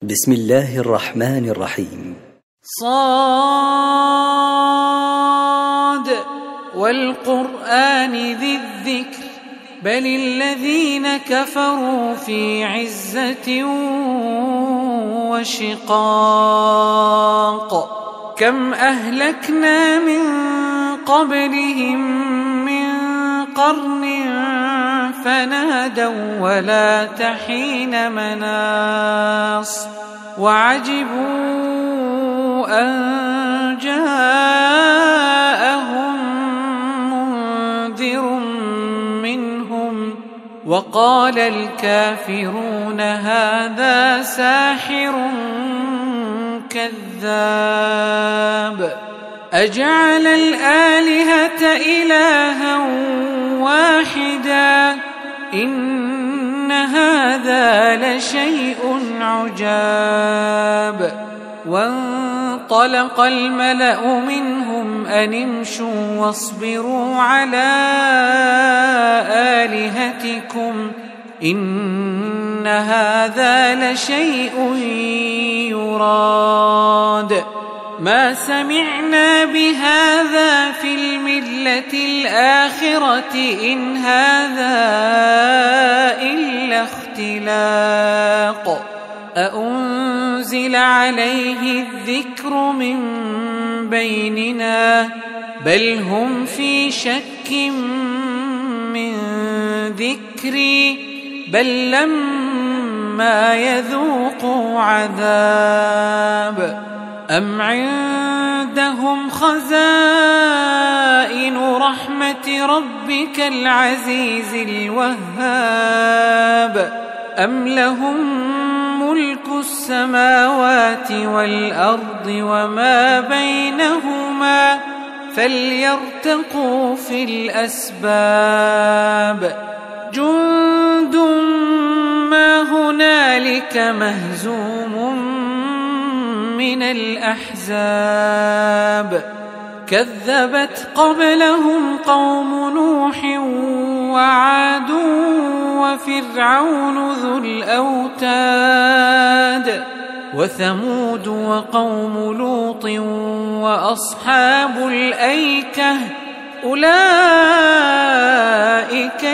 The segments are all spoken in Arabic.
بسم الله الرحمن الرحيم. صاد والقرآن ذي الذكر بل الذين كفروا في عزة وشقاق كم أهلكنا من قبلهم من قرن فنادوا ولا تحين مناص وعجبوا أن جاءهم منذر منهم وقال الكافرون هذا ساحر كذاب أجعل الآلهة إلها واحدا إن هذا لشيء عجاب وانطلق الملأ منهم أن امشوا واصبروا على آلهتكم إن هذا لشيء يراد ما سمعنا بهذا في الملة الآخرة إن هذا إلا اختلاق أأنزل عليه الذكر من بيننا بل هم في شك من ذكري بل لما يذوقوا عذاب أم عندهم خزائن رحمة ربك العزيز الوهاب أم لهم ملك السماوات والأرض وما بينهما فليرتقوا في الأسباب جند ما هنالك مهزوم من الأحزاب كذبت قبلهم قوم نوح وعاد وفرعون ذو الأوتاد وثمود وقوم لوط وأصحاب الأيكة أولئك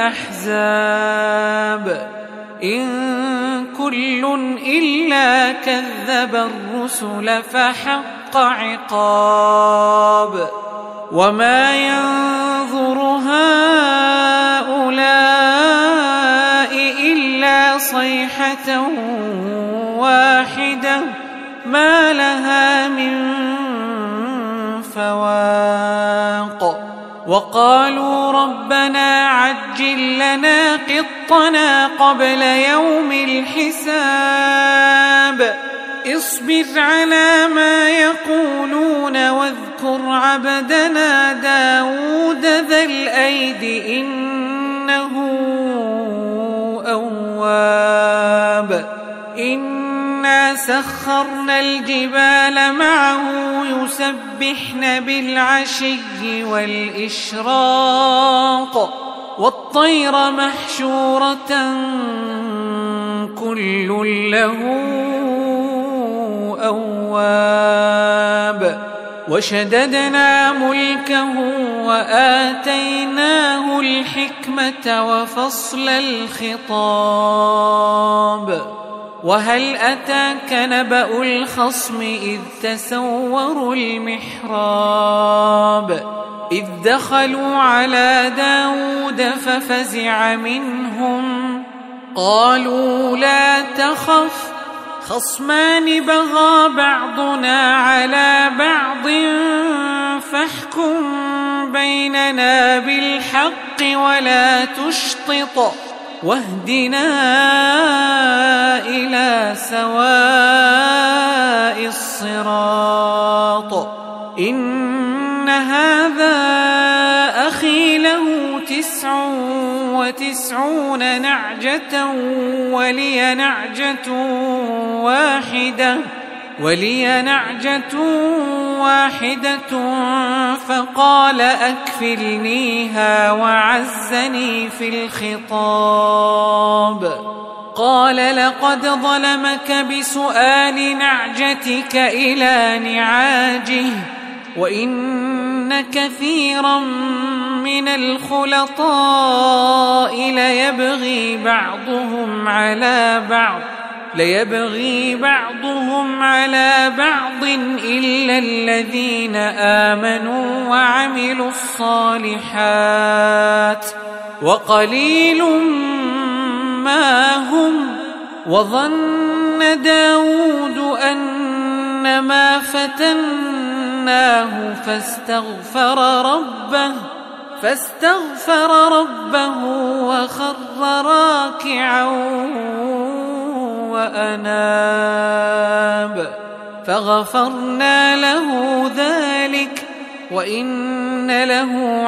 الأحزاب إن كل إلا كذب الرسل فحق عقاب وما ينظر هؤلاء إلا صيحة واحدة ما لها من فواق وقالوا ربنا عجل لنا قطنا قبل يوم الحساب اصبر على ما يقولون واذكر عبدنا داود ذا الأيد إنه أواب إنا سخرنا الجبال معه يسبحن بالعشي والإشراق والطير محشورة كل له أواب وشددنا ملكه وآتيناه الحكمة وفصل الخطاب وهل أتاك نبأ الخصم إذ تسوروا المحراب إذ دخلوا على داود ففزع منهم قالوا لا تخف خصمان بغى بعضنا على بعض فاحكم بيننا بالحق ولا تشطط واهدنا إلى سواء الصراط إن هذا أخي له 99 نعجة ولي نعجة واحدة فقال أكفلنيها وعزني في الخطاب قال لقد ظلمك بسؤال نعجتك إلى نعاجه وإن كثيرا من الخلطاء ليبغي بعضهم على بعض إلا الذين آمنوا وعملوا الصالحات وقليل ما هم. وظن داود أنما فتناه فاستغفر ربه وخر راكعا وأناب فغفرنا له ذلك وإن له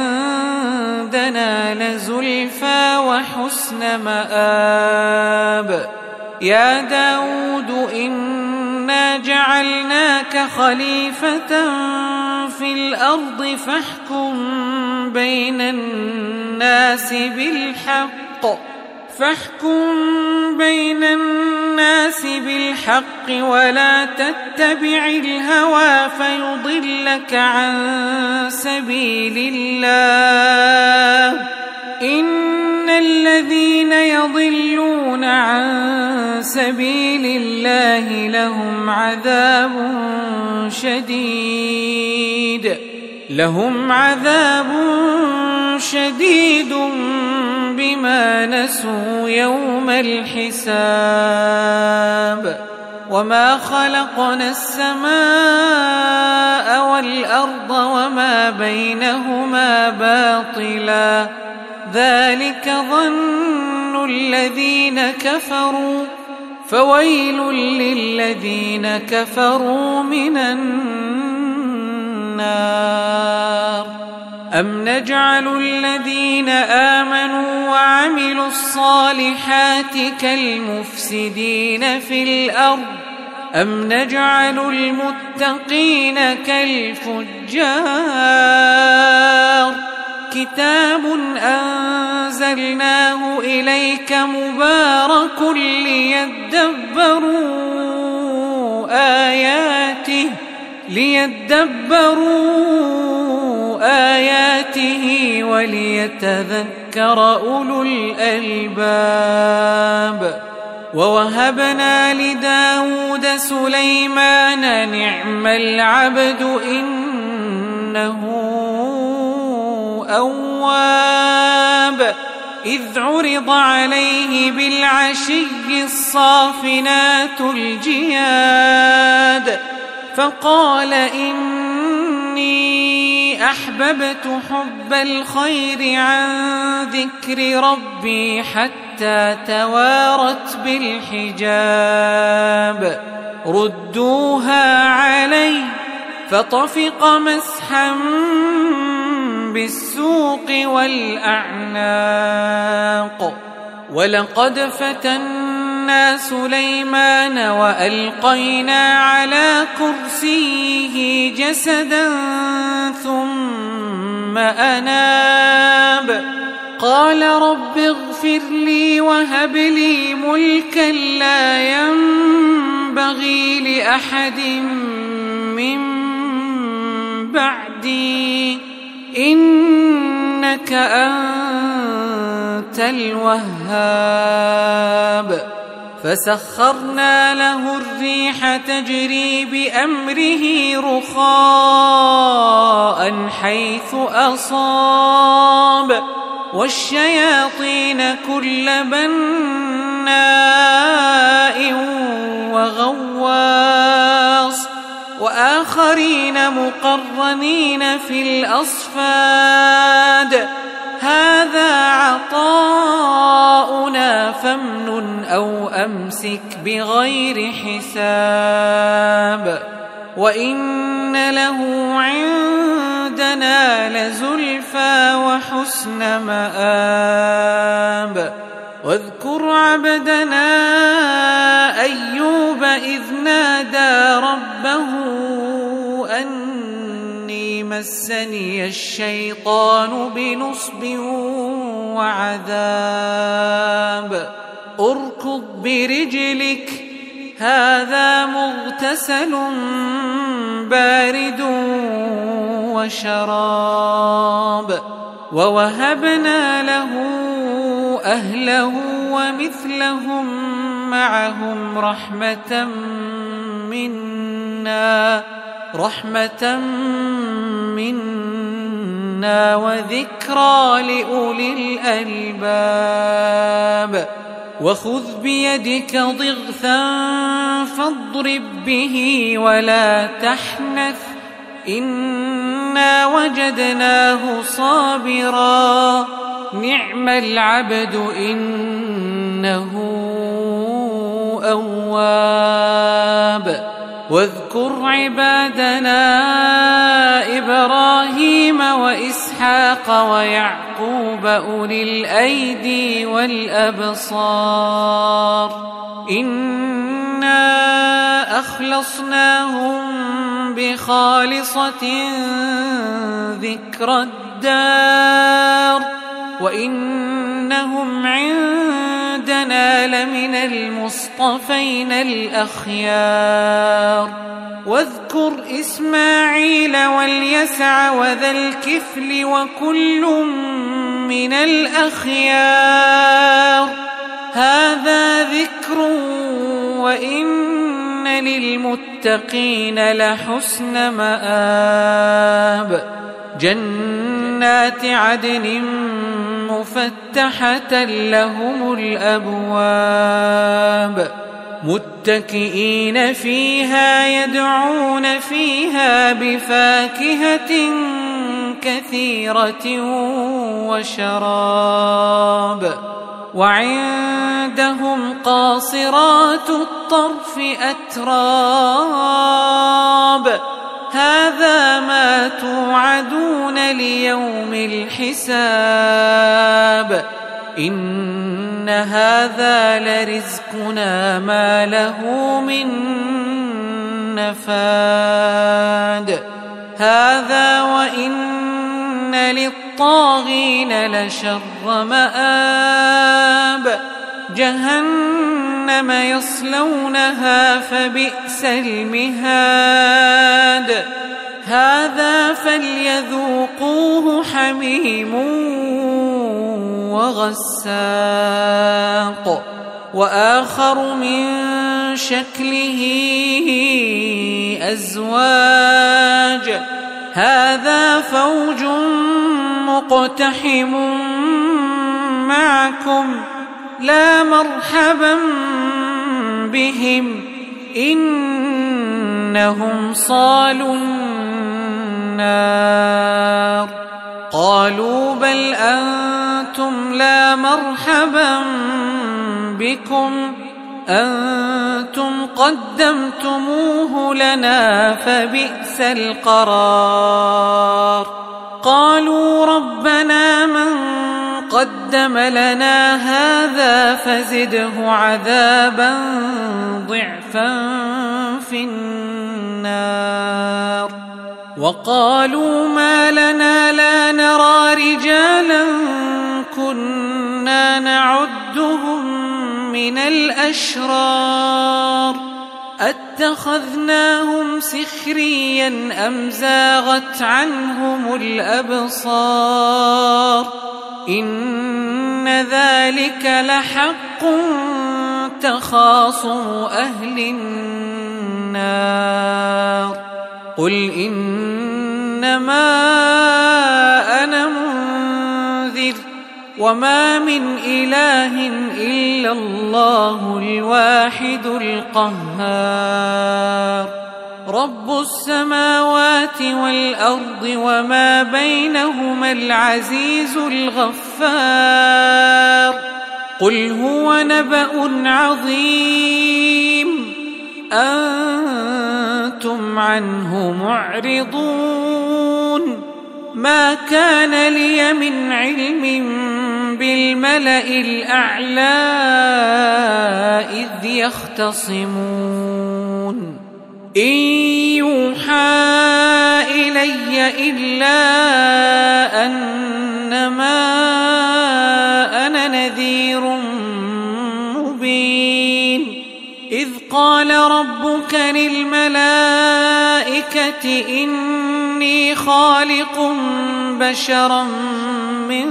عندنا لزلفى وحسن مآب. يا داود إنا جعلناك خليفة في الأرض فاحكم بين الناس بالحق ولا تتبع الهوى فيضلك عن سبيل الله. إن الذين يضلون عن سبيل الله لهم عذاب شديد بما نسوا يوم الحساب. وما خلقنا السماء والأرض وما بينهما باطلا ذلك ظن الذين كفروا فويل للذين كفروا من النار. أم نجعل الذين آمنوا وعملوا الصالحات كالمفسدين في الأرض أم نجعل المتقين كالفجار. كتاب أنزلناه إليك مبارك ليدبروا آياته وليتذكر أولو الألباب. ووهبنا لداود سليمان نعم العبد إنه أواب. إذ عرض عليه بالعشي الصافنات الجياد فقال إني أحببت حب الخير عن ذكر ربي حتى توارت بالحجاب. ردوها علي فطفق مسحا بالسوق والأعناق. ولقد فتنا سليمان وألقينا على كرسيه جسدا ثم أناب. قال رب اغفر لي وهب لي ملكا لا ينبغي لأحد من بعدي إنك أنت الوهاب. فسخرنا له الريح تجري بأمره رخاء حيث أصاب والشياطين كل بناء وغواص وآخرين مقرنين في الأصفاد. هذا عطاؤنا فامنن أو أمسك بغير حساب. وإن له عندنا لزلفى وحسن مآب. واذكر عبدنا أيوب إذ نادى ربه أني مسني الشيطان بنصب وعذاب. اركض برجلك هذا مغتسل بارد وشراب ووهبنا له أهله ومثلهم معهم رحمة منا وذكرى لأولي الألباب وخذ بيدك ضغثا فاضرب به ولا تحنث إنا وجدناه صابرا نعم العبد إنه أواب واذكر عبادنا إبراهيم وإسحاق ويعقوب أولي الأيدي والأبصار إنا أخلصناهم بخالصة ذكر الدار وإنهم عندنا لمن المصطفين الأخيار واذكر إسماعيل واليسع وذا الكفل وكل من الأخيار هذا ذكر وإن للمتقين لحسن مآب جنات عدن مفتحة لهم الأبواب متكئين فيها يدعون فيها بفاكهة كثيرة وشراب وعندهم قاصرات الطرف أتراب هذا ما توعدون ليوم الحساب إن هذا لرزقنا ما له من نفاد هذا وإن للطاغين لشر مآب جهنم يصلونها فبئس المهاد هذا فليذوقوه حميم وغساق وآخر من شكله أزواج هذا فوج مقتحم معكم لا مرحبا بهم إنهم صالوا النار قالوا بل أنتم لا مرحبا بكم أنتم قدمتموه لنا فبئس القرار قالوا ربنا من قدم لنا هذا فزده عذابا ضعفا في النار وقالوا ما لنا لا نرى رجالا كنا نعدهم من الأشرار أتخذناهم سخريا أم زاغت عنهم الأبصار إن ذلك لحق تخاصم أهل النار قل إنما أنا منذر وما من إله إلا الله الواحد القهار رب السماوات والأرض وما بينهما العزيز الغفار قل هو نبأ عظيم أنتم عنه معرضون ما كان لي من علم بالملأ الأعلى إذ يختصمون إن يوحى إلي إلا أنما أنا نذير قال ربك للملائكة إني خالق بشرا من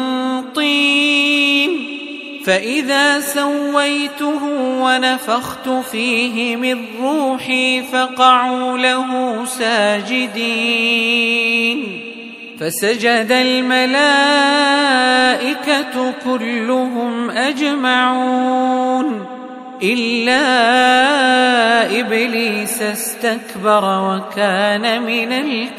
طين فإذا سويته ونفخت فيه من روحي فقعوا له ساجدين فسجد الملائكة كلهم أجمعون إلا إبليس استكبر وكان من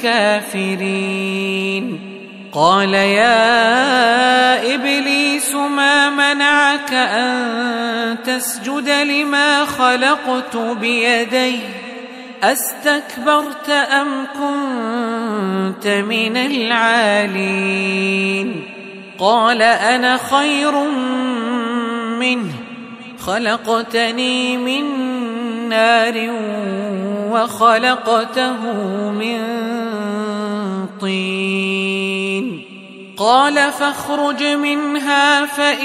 الكافرين قال يا إبليس ما منعك أن تسجد لما خلقت بيدي أستكبرت أم كنت من العالين قال أنا خير منه خلقتني من نار وخلقته من طين قال فاخرج منها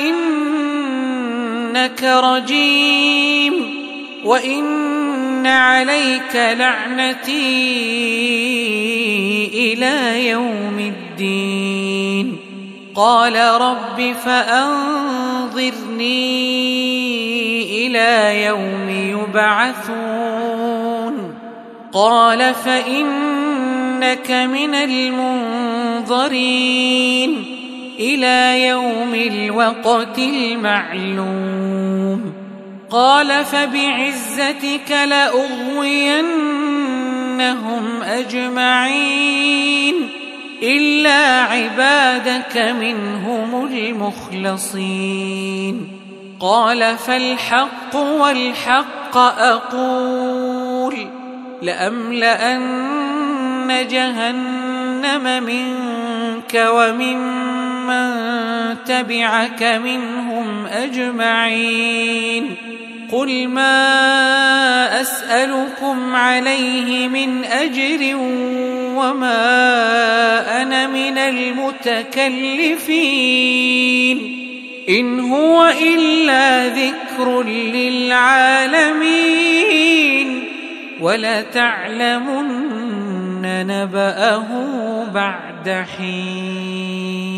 فإنك رجيم وإن عليك لعنتي إلى يوم الدين قال رب فأنظرني إلى يوم يبعثون قال فإنك من المنظرين إلى يوم الوقت المعلوم قال فبعزتك لأغوينهم أجمعين إلا عبادك منهم المخلصين قال فالحق والحق أقول لأملأن جهنم منك وممن تبعك منهم أجمعين قل ما أسألكم عليه من أجر وما أنا من المتكلفين إن هو إلا ذكر للعالمين ولتعلمن نبأه بعد حين